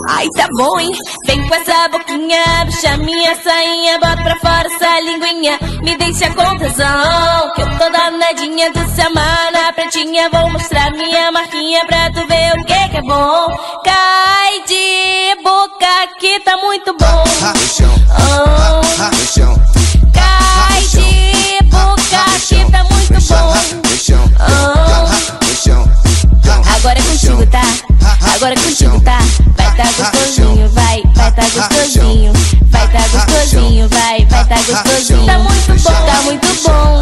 Ai, tá bom, hein? Vem com essa boquinha, puxa minha sainha, bota pra fora essa linguinha, me deixa com tesão, que eu tô danadinha de se amar na pretinha. Vou mostrar minha marquinha pra tu ver o que é bom. Cai de boca que tá muito bom. Cai de boca que tá muito bom. Agora é contigo, tá? Agora é contigo, tá? Vai tá gostosinho, vai tá gostosinho, vai tá gostosinho, vai tá gostosinho. Tá muito bom, tá muito bom.